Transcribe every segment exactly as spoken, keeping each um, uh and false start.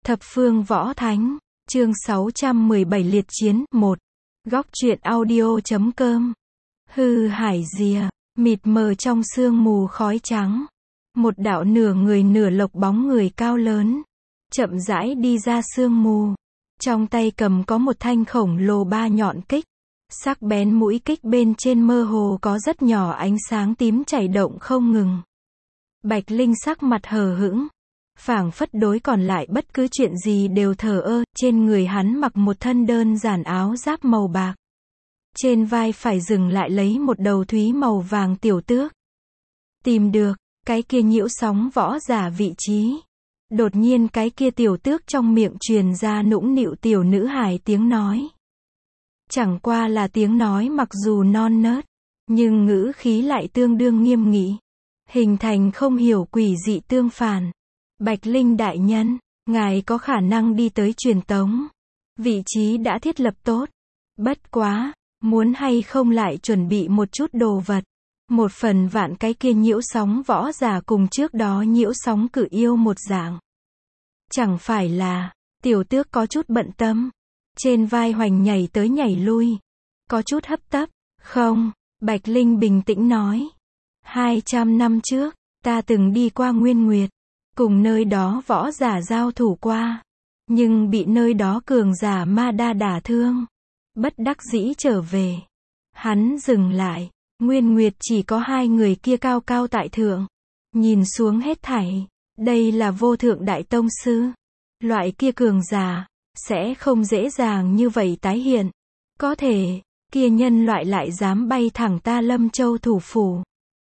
Thập phương võ thánh, chương sáu trăm mười bảy liệt chiến, một. Góc truyện audio.com. Hư hải rìa, mịt mờ trong sương mù khói trắng. Một đạo nửa người nửa lộc bóng người cao lớn, chậm rãi đi ra sương mù. Trong tay cầm có một thanh khổng lồ ba nhọn kích. Sắc bén mũi kích bên trên mơ hồ có rất nhỏ ánh sáng tím chảy động không ngừng. Bạch Linh sắc mặt hờ hững, phảng phất đối còn lại bất cứ chuyện gì đều thờ ơ. Trên người hắn mặc một thân đơn giản áo giáp màu bạc. Trên vai phải dừng lại lấy một đầu thúy màu vàng tiểu tước. Tìm được, cái kia nhiễu sóng võ giả vị trí. Đột nhiên cái kia tiểu tước trong miệng truyền ra nũng nịu tiểu nữ hài tiếng nói. Chẳng qua là tiếng nói mặc dù non nớt, nhưng ngữ khí lại tương đương nghiêm nghị. Hình thành không hiểu quỷ dị tương phản. Bạch Linh đại nhân, ngài có khả năng đi tới truyền tống. Vị trí đã thiết lập tốt. Bất quá, muốn hay không lại chuẩn bị một chút đồ vật. Một phần vạn cái kia nhiễu sóng võ giả cùng trước đó nhiễu sóng cự yêu một dạng. Chẳng phải là, tiểu tước có chút bận tâm. Trên vai hoành nhảy tới nhảy lui. Có chút hấp tấp. Không, Bạch Linh bình tĩnh nói. Hai trăm năm trước, ta từng đi qua Nguyên Nguyệt. Cùng nơi đó võ giả giao thủ qua. Nhưng bị nơi đó cường giả ma đa đả thương. Bất đắc dĩ trở về. Hắn dừng lại. Nguyên Nguyệt chỉ có hai người kia cao cao tại thượng. Nhìn xuống hết thảy. Đây là vô thượng đại tông sư. Loại kia cường giả sẽ không dễ dàng như vậy tái hiện. Có thể, kia nhân loại lại dám bay thẳng ta Lâm Châu thủ phủ.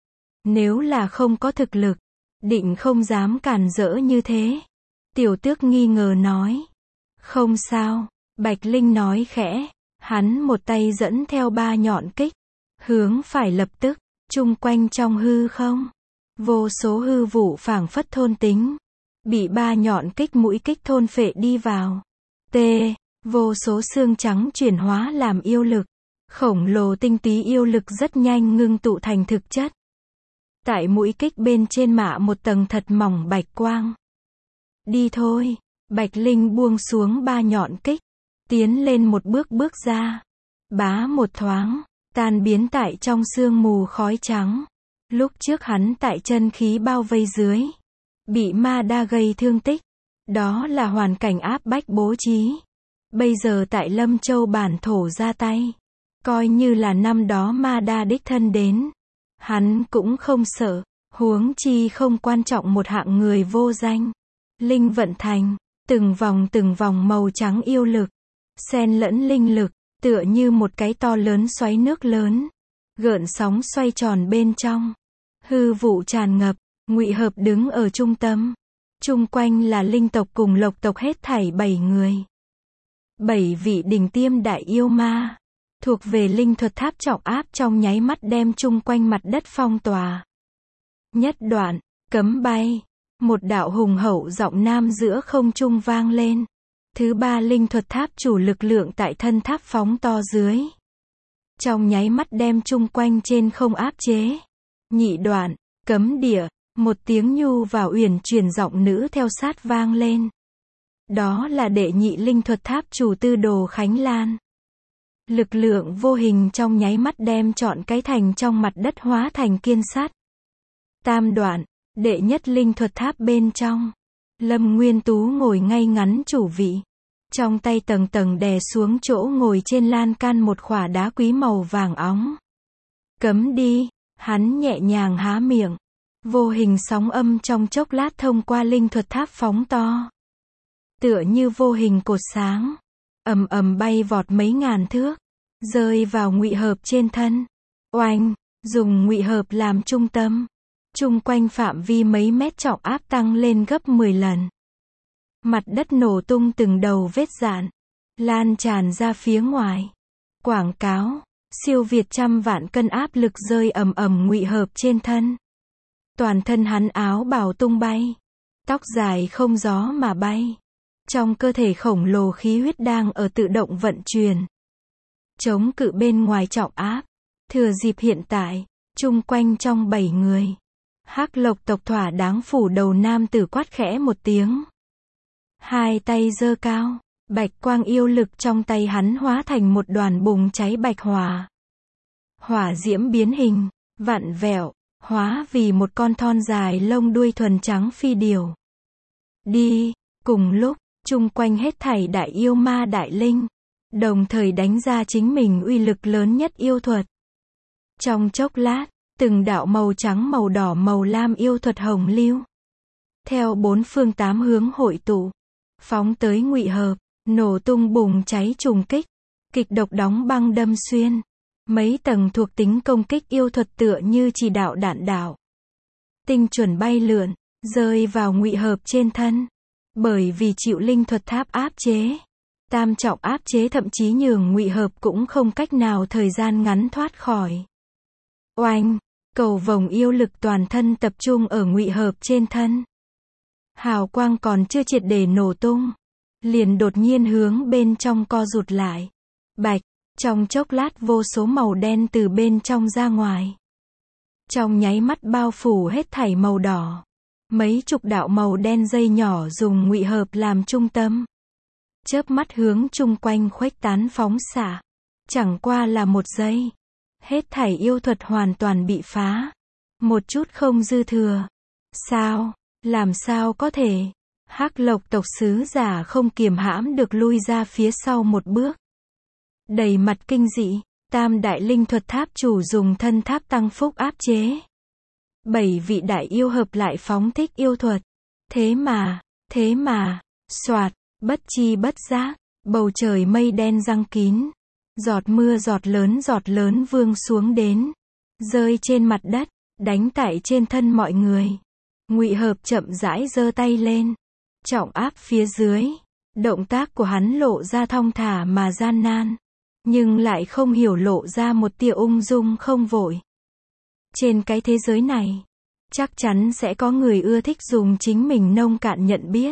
Nếu là không có thực lực, định không dám cản rỡ như thế. Tiểu tước nghi ngờ nói. Không sao, Bạch Linh nói khẽ. Hắn một tay dẫn theo ba nhọn kích. Hướng phải lập tức, chung quanh trong hư không. Vô số hư vụ phảng phất thôn tính. Bị ba nhọn kích mũi kích thôn phệ đi vào. T. Vô số xương trắng chuyển hóa làm yêu lực. Khổng lồ tinh túy yêu lực rất nhanh ngưng tụ thành thực chất. Tại mũi kích bên trên mạ một tầng thật mỏng bạch quang. Đi thôi. Bạch Linh buông xuống ba nhọn kích. Tiến lên một bước bước ra. Bá một thoáng. Tan biến tại trong sương mù khói trắng. Lúc trước hắn tại chân khí bao vây dưới. Bị ma đa gây thương tích. Đó là hoàn cảnh áp bách bố trí. Bây giờ tại Lâm Châu bản thổ ra tay. Coi như là năm đó ma đa đích thân đến. Hắn cũng không sợ. Huống chi không quan trọng một hạng người vô danh. Linh vận thành. Từng vòng từng vòng màu trắng yêu lực. Xen lẫn linh lực. Tựa như một cái to lớn xoáy nước lớn. Gợn sóng xoay tròn bên trong. Hư vụ tràn ngập. Ngụy Hợp đứng ở trung tâm. Chung quanh là linh tộc cùng lộc tộc hết thảy bảy người. Bảy vị đỉnh tiêm đại yêu ma. Thuộc về linh thuật tháp trọng áp trong nháy mắt đem chung quanh mặt đất phong tỏa. Nhất đoạn, cấm bay. Một đạo hùng hậu giọng nam giữa không trung vang lên. Thứ ba linh thuật tháp chủ lực lượng tại thân tháp phóng to dưới. Trong nháy mắt đem chung quanh trên không áp chế. Nhị đoạn, cấm địa. Một tiếng nhu và uyển chuyển giọng nữ theo sát vang lên. Đó là đệ nhị linh thuật tháp chủ Tư Đồ Khánh Lan. Lực lượng vô hình trong nháy mắt đem trọn cái thành trong mặt đất hóa thành kiên sắt. Tam đoạn, đệ nhất linh thuật tháp bên trong. Lâm Nguyên Tú ngồi ngay ngắn chủ vị. Trong tay tầng tầng đè xuống chỗ ngồi trên lan can một khỏa đá quý màu vàng óng. Cấm đi, hắn nhẹ nhàng há miệng. Vô hình sóng âm trong chốc lát thông qua linh thuật tháp phóng to. Tựa như vô hình cột sáng. Ầm ầm bay vọt mấy ngàn thước. Rơi vào Ngụy Hợp trên thân. Oanh, dùng Ngụy Hợp làm trung tâm. Chung quanh phạm vi mấy mét trọng áp tăng lên gấp mười lần. Mặt đất nổ tung từng đầu vết dạn. Lan tràn ra phía ngoài. Quảng cáo. Siêu việt trăm vạn cân áp lực rơi ầm ầm Ngụy Hợp trên thân. Toàn thân hắn áo bào tung bay. Tóc dài không gió mà bay. Trong cơ thể khổng lồ khí huyết đang ở tự động vận chuyển. Chống cự bên ngoài trọng áp. Thừa dịp hiện tại, chung quanh trong bảy người. Hắc Lộc tộc thỏa đáng phủ đầu nam tử quát khẽ một tiếng. Hai tay giơ cao, bạch quang yêu lực trong tay hắn hóa thành một đoàn bùng cháy bạch hỏa. Hỏa diễm biến hình, vặn vẹo, hóa vì một con thon dài lông đuôi thuần trắng phi điểu. Đi, cùng lúc, chung quanh hết thảy đại yêu ma đại linh, đồng thời đánh ra chính mình uy lực lớn nhất yêu thuật. Trong chốc lát, từng đạo màu trắng màu đỏ màu lam yêu thuật hồng lưu, theo bốn phương tám hướng hội tụ, phóng tới Ngụy Hợp, nổ tung bùng cháy trùng kích, kịch độc đóng băng đâm xuyên. Mấy tầng thuộc tính công kích yêu thuật tựa như chỉ đạo đạn đạo. Tinh chuẩn bay lượn, rơi vào Ngụy Hợp trên thân. Bởi vì chịu linh thuật tháp áp chế, tam trọng áp chế thậm chí nhường Ngụy Hợp cũng không cách nào thời gian ngắn thoát khỏi. Oanh, cầu vồng yêu lực toàn thân tập trung ở Ngụy Hợp trên thân. Hào quang còn chưa triệt để nổ tung, liền đột nhiên hướng bên trong co rụt lại. Bạch, trong chốc lát vô số màu đen từ bên trong ra ngoài. Trong nháy mắt bao phủ hết thảy màu đỏ. Mấy chục đạo màu đen dây nhỏ dùng Ngụy Hợp làm trung tâm. Chớp mắt hướng chung quanh khuếch tán phóng xạ. Chẳng qua là một giây. Hết thảy yêu thuật hoàn toàn bị phá. Một chút không dư thừa. Sao? Làm sao có thể? Hắc Lộc tộc sứ giả không kiềm hãm được lui ra phía sau một bước. Đầy mặt kinh dị, tam đại linh thuật tháp chủ dùng thân tháp tăng phúc áp chế. Bảy vị đại yêu hợp lại phóng thích yêu thuật. Thế mà, thế mà, soạt, bất chi bất giác, bầu trời mây đen giăng kín. Giọt mưa giọt lớn giọt lớn vương xuống đến. Rơi trên mặt đất, đánh tại trên thân mọi người. Ngụy Hợp chậm rãi giơ tay lên. Trọng áp phía dưới. Động tác của hắn lộ ra thong thả mà gian nan. Nhưng lại không hiểu lộ ra một tia ung dung không vội. Trên cái thế giới này, chắc chắn sẽ có người ưa thích dùng chính mình nông cạn nhận biết.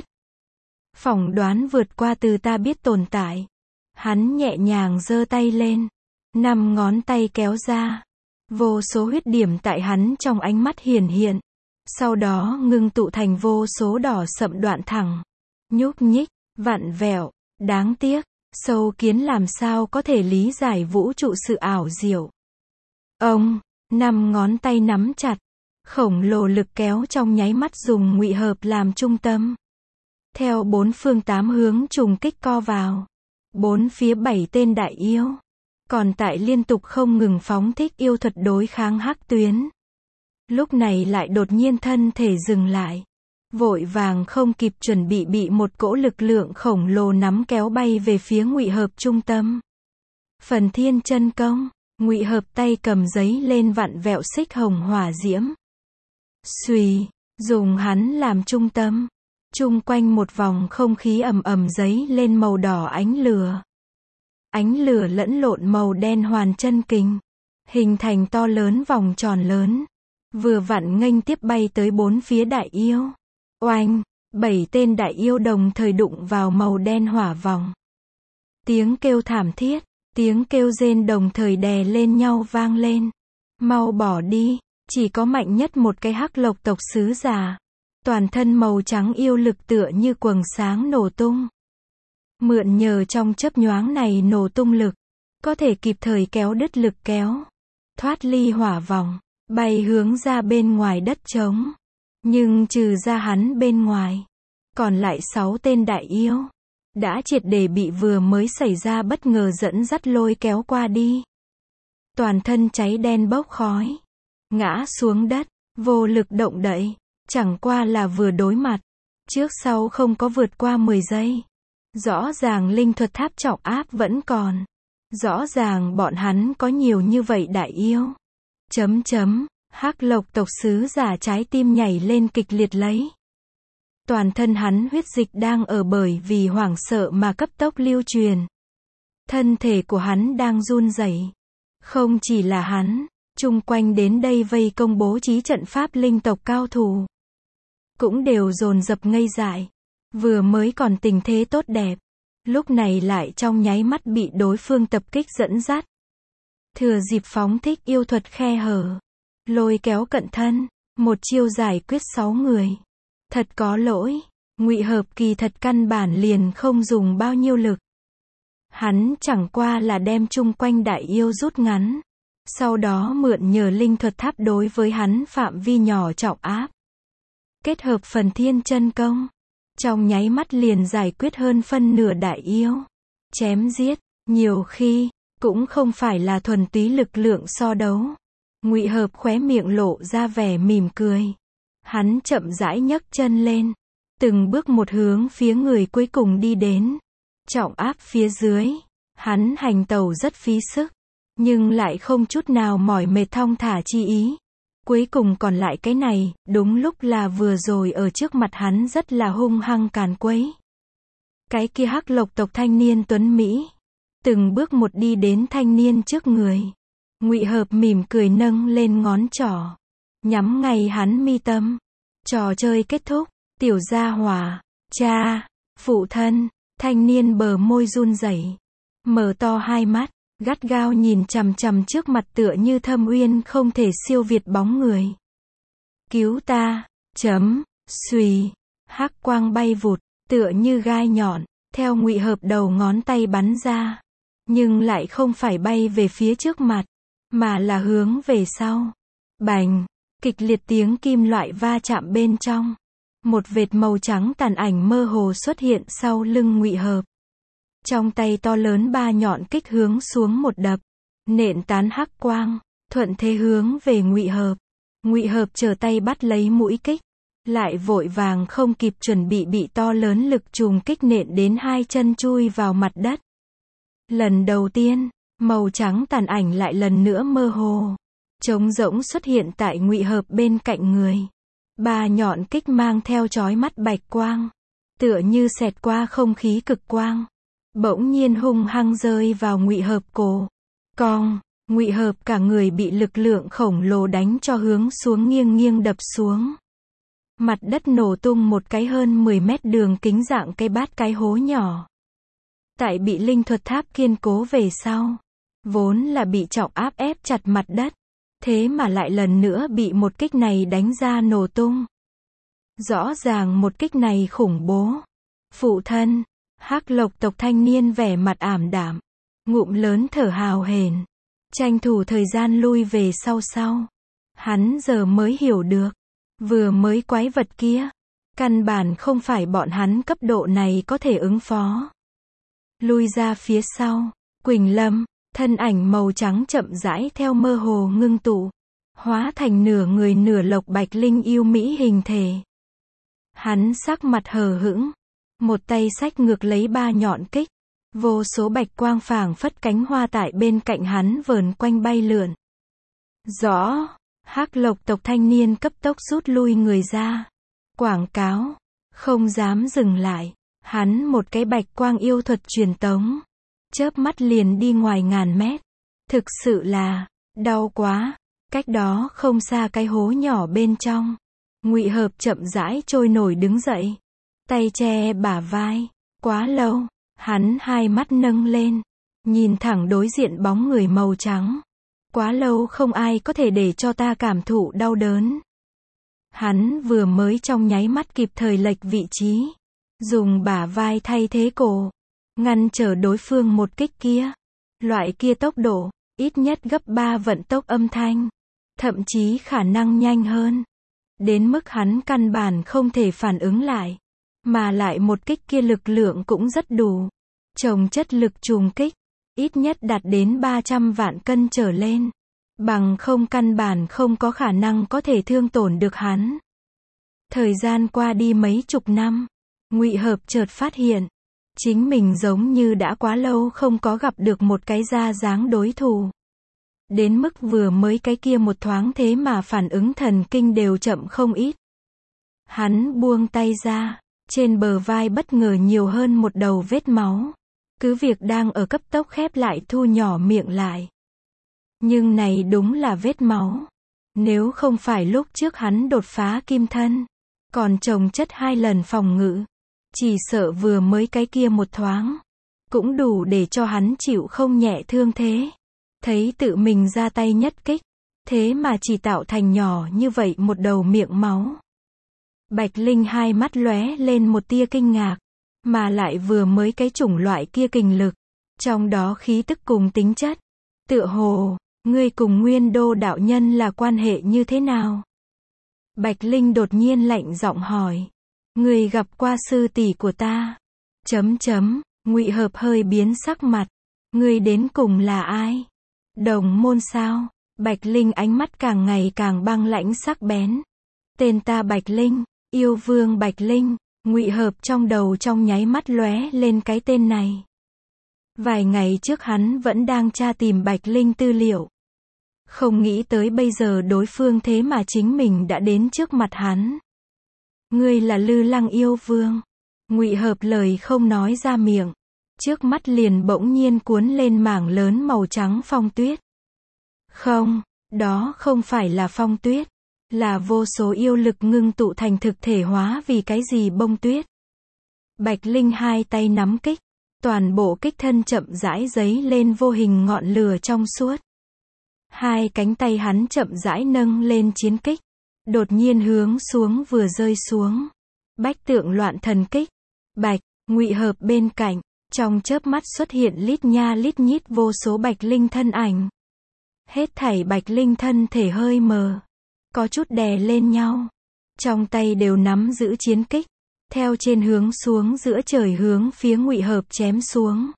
Phỏng đoán vượt qua từ ta biết tồn tại. Hắn nhẹ nhàng giơ tay lên. Năm ngón tay kéo ra. Vô số huyết điểm tại hắn trong ánh mắt hiển hiện. Sau đó ngưng tụ thành vô số đỏ sậm đoạn thẳng. Nhúc nhích, vặn vẹo, đáng tiếc. Sâu kiến làm sao có thể lý giải vũ trụ sự ảo diệu. Ông, năm ngón tay nắm chặt. Khổng lồ lực kéo trong nháy mắt dùng Ngụy Hợp làm trung tâm. Theo bốn phương tám hướng trùng kích co vào. Bốn phía bảy tên đại yêu. Còn tại liên tục không ngừng phóng thích yêu thuật đối kháng hắc tuyến. Lúc này lại đột nhiên thân thể dừng lại. Vội vàng không kịp chuẩn bị bị một cỗ lực lượng khổng lồ nắm kéo bay về phía Ngụy Hợp trung tâm. Phần Thiên Chân Công, Ngụy Hợp tay cầm giấy lên vặn vẹo xích hồng hỏa diễm. Xùy, dùng hắn làm trung tâm. Chung quanh một vòng không khí ầm ầm giấy lên màu đỏ ánh lửa. Ánh lửa lẫn lộn màu đen hoàn chân kình. Hình thành to lớn vòng tròn lớn. Vừa vặn nghênh tiếp bay tới bốn phía đại yêu. Oanh, bảy tên đại yêu đồng thời đụng vào màu đen hỏa vòng. Tiếng kêu thảm thiết, tiếng kêu rên đồng thời đè lên nhau vang lên. Mau bỏ đi, chỉ có mạnh nhất một cái Hắc Lộc tộc sứ giả. Toàn thân màu trắng yêu lực tựa như quầng sáng nổ tung. Mượn nhờ trong chớp nhoáng này nổ tung lực, có thể kịp thời kéo đứt lực kéo. Thoát ly hỏa vòng, bay hướng ra bên ngoài đất trống. Nhưng trừ ra hắn bên ngoài, còn lại sáu tên đại yêu, đã triệt để bị vừa mới xảy ra bất ngờ dẫn dắt lôi kéo qua đi. Toàn thân cháy đen bốc khói, ngã xuống đất, vô lực động đậy, chẳng qua là vừa đối mặt, trước sau không có vượt qua mười giây. Rõ ràng linh thuật tháp trọng áp vẫn còn, rõ ràng bọn hắn có nhiều như vậy đại yêu. Chấm chấm. Hắc Lộc tộc sứ giả trái tim nhảy lên kịch liệt lấy. Toàn thân hắn huyết dịch đang ở bởi vì hoảng sợ mà cấp tốc lưu truyền. Thân thể của hắn đang run rẩy. Không chỉ là hắn, chung quanh đến đây vây công bố trí trận pháp linh tộc cao thủ. Cũng đều dồn dập ngây dại. Vừa mới còn tình thế tốt đẹp. Lúc này lại trong nháy mắt bị đối phương tập kích dẫn dắt. Thừa dịp phóng thích yêu thuật khe hở. Lôi kéo cận thân, một chiêu giải quyết sáu người. Thật có lỗi, Ngụy Hợp kỳ thật căn bản liền không dùng bao nhiêu lực. Hắn chẳng qua là đem chung quanh đại yêu rút ngắn. Sau đó mượn nhờ linh thuật tháp đối với hắn phạm vi nhỏ trọng áp. Kết hợp phần thiên chân công. Trong nháy mắt liền giải quyết hơn phân nửa đại yêu. Chém giết, nhiều khi, cũng không phải là thuần túy lực lượng so đấu. Ngụy Hợp khóe miệng lộ ra vẻ mỉm cười. Hắn chậm rãi nhấc chân lên. Từng bước một hướng phía người cuối cùng đi đến. Trọng áp phía dưới. Hắn hành tẩu rất phí sức. Nhưng lại không chút nào mỏi mệt thong thả chi ý. Cuối cùng còn lại cái này, đúng lúc là vừa rồi ở trước mặt hắn rất là hung hăng càn quấy. Cái kia Hắc Lộc tộc thanh niên tuấn Mỹ. Từng bước một đi đến thanh niên trước người. Ngụy Hợp mỉm cười nâng lên ngón trỏ. Nhắm ngay hắn mi tâm. Trò chơi kết thúc. Tiểu gia hỏa. Cha. Phụ thân. Thanh niên bờ môi run rẩy. Mở to hai mắt. Gắt gao nhìn chằm chằm trước mặt tựa như thâm uyên không thể siêu việt bóng người. Cứu ta. Chấm. Xùy. Hắc quang bay vụt. Tựa như gai nhọn. Theo Ngụy Hợp đầu ngón tay bắn ra. Nhưng lại không phải bay về phía trước mặt. Mà là hướng về sau. Bành. Kịch liệt tiếng kim loại va chạm bên trong. Một vệt màu trắng tàn ảnh mơ hồ xuất hiện sau lưng Ngụy Hợp. Trong tay to lớn ba nhọn kích hướng xuống một đập. Nện tán hắc quang. Thuận thế hướng về Ngụy Hợp. Ngụy Hợp trở tay bắt lấy mũi kích. Lại vội vàng không kịp chuẩn bị bị to lớn lực trùng kích nện đến hai chân chui vào mặt đất. Lần đầu tiên, màu trắng tàn ảnh lại lần nữa mơ hồ. Trống rỗng xuất hiện tại Ngụy Hợp bên cạnh người. Ba nhọn kích mang theo chói mắt bạch quang. Tựa như xẹt qua không khí cực quang. Bỗng nhiên hung hăng rơi vào Ngụy Hợp cổ. Cong, Ngụy Hợp cả người bị lực lượng khổng lồ đánh cho hướng xuống nghiêng nghiêng đập xuống. Mặt đất nổ tung một cái hơn mười mét đường kính dạng cây bát cái hố nhỏ. Tại bị linh thuật tháp kiên cố về sau. Vốn là bị trọng áp ép chặt mặt đất. Thế mà lại lần nữa bị một kích này đánh ra nổ tung. Rõ ràng một kích này khủng bố. Phụ thân. Hắc Lộc tộc thanh niên vẻ mặt ảm đạm. Ngụm lớn thở hào hển. Tranh thủ thời gian lui về sau sau. Hắn giờ mới hiểu được. Vừa mới quái vật kia. Căn bản không phải bọn hắn cấp độ này có thể ứng phó. Lui ra phía sau. Quỳnh Lâm. Thân ảnh màu trắng chậm rãi theo mơ hồ ngưng tụ. Hóa thành nửa người nửa lộc bạch linh yêu mỹ hình thể. Hắn sắc mặt hờ hững. Một tay xách ngược lấy ba nhọn kích. Vô số bạch quang phảng phất cánh hoa tại bên cạnh hắn vờn quanh bay lượn. Rõ. Hắc Lộc tộc thanh niên cấp tốc rút lui người ra. Quảng cáo. Không dám dừng lại. Hắn một cái bạch quang yêu thuật truyền tống. Chớp mắt liền đi ngoài ngàn mét. Thực sự là, đau quá. Cách đó không xa cái hố nhỏ bên trong. Ngụy Hợp chậm rãi trôi nổi đứng dậy. Tay che bả vai. Quá lâu. Hắn hai mắt nâng lên. Nhìn thẳng đối diện bóng người màu trắng. Quá lâu không ai có thể để cho ta cảm thụ đau đớn. Hắn vừa mới trong nháy mắt kịp thời lệch vị trí. Dùng bả vai thay thế cổ. Ngăn trở đối phương một kích kia. Loại kia tốc độ, ít nhất gấp ba vận tốc âm thanh. Thậm chí khả năng nhanh hơn. Đến mức hắn căn bản không thể phản ứng lại. Mà lại một kích kia lực lượng cũng rất đủ. Chồng chất lực trùng kích. Ít nhất đạt đến ba trăm vạn cân trở lên. Bằng không căn bản không có khả năng có thể thương tổn được hắn. Thời gian qua đi mấy chục năm. Ngụy Hợp chợt phát hiện. Chính mình giống như đã quá lâu không có gặp được một cái ra dáng đối thủ. Đến mức vừa mới cái kia một thoáng thế mà phản ứng thần kinh đều chậm không ít. Hắn buông tay ra. Trên bờ vai bất ngờ nhiều hơn một đầu vết máu. Cứ việc đang ở cấp tốc khép lại thu nhỏ miệng lại. Nhưng này đúng là vết máu. Nếu không phải lúc trước hắn đột phá kim thân. Còn chồng chất hai lần phòng ngự. Chỉ sợ vừa mới cái kia một thoáng. Cũng đủ để cho hắn chịu không nhẹ thương thế. Thấy tự mình ra tay nhất kích. Thế mà chỉ tạo thành nhỏ như vậy một đầu miệng máu. Bạch Linh hai mắt lóe lên một tia kinh ngạc, mà lại vừa mới cái chủng loại kia kình lực, trong đó khí tức cùng tính chất, tựa hồ, ngươi cùng Nguyên Đô đạo nhân là quan hệ như thế nào? Bạch Linh đột nhiên lạnh giọng hỏi, ngươi gặp qua sư tỷ của ta? Chấm chấm, Ngụy Hợp hơi biến sắc mặt, ngươi đến cùng là ai? Đồng môn sao? Bạch Linh ánh mắt càng ngày càng băng lãnh sắc bén. Tên ta Bạch Linh, yêu vương Bạch Linh. Ngụy Hợp trong đầu trong nháy mắt lóe lên cái tên này. Vài ngày trước hắn vẫn đang tra tìm Bạch Linh tư liệu. Không nghĩ tới bây giờ đối phương thế mà chính mình đã đến trước mặt hắn. Ngươi là Lư Lăng yêu vương. Ngụy Hợp lời không nói ra miệng. Trước mắt liền bỗng nhiên cuốn lên mảng lớn màu trắng phong tuyết. Không, đó không phải là phong tuyết. Là vô số yêu lực ngưng tụ thành thực thể hóa vì cái gì bông tuyết. Bạch Linh hai tay nắm kích. Toàn bộ kích thân chậm rãi giấy lên vô hình ngọn lửa trong suốt. Hai cánh tay hắn chậm rãi nâng lên chiến kích. Đột nhiên hướng xuống vừa rơi xuống. Bách tượng loạn thần kích. Bạch, Ngụy Hợp bên cạnh. Trong chớp mắt xuất hiện lít nha lít nhít vô số Bạch Linh thân ảnh. Hết thảy Bạch Linh thân thể hơi mờ. Có chút đè lên nhau. Trong tay đều nắm giữ chiến kích. Theo trên hướng xuống giữa trời hướng phía Ngụy Hợp chém xuống.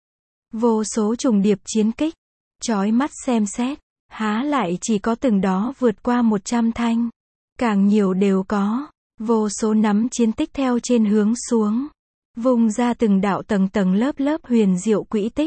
Vô số trùng điệp chiến kích. Chói mắt xem xét. Há lại chỉ có từng đó vượt qua một trăm thanh. Càng nhiều đều có. Vô số nắm chiến tích theo trên hướng xuống. Vùng ra từng đạo tầng tầng lớp lớp huyền diệu quỹ tích.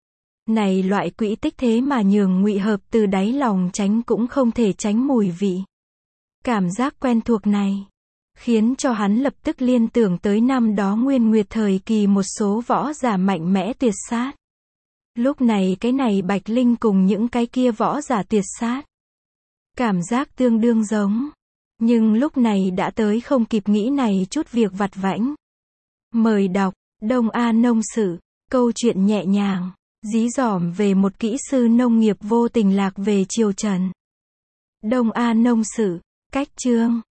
Này loại quỹ tích thế mà nhường Ngụy Hợp từ đáy lòng tránh cũng không thể tránh mùi vị. Cảm giác quen thuộc này. Khiến cho hắn lập tức liên tưởng tới năm đó Nguyên Nguyệt thời kỳ một số võ giả mạnh mẽ tuyệt sát. Lúc này cái này Bạch Linh cùng những cái kia võ giả tuyệt sát. Cảm giác tương đương giống. Nhưng lúc này đã tới không kịp nghĩ này chút việc vặt vãnh. Mời đọc, Đông A Nông Sự, câu chuyện nhẹ nhàng, dí dỏm về một kỹ sư nông nghiệp vô tình lạc về triều Trần. Đông A Nông Sự, cách chương.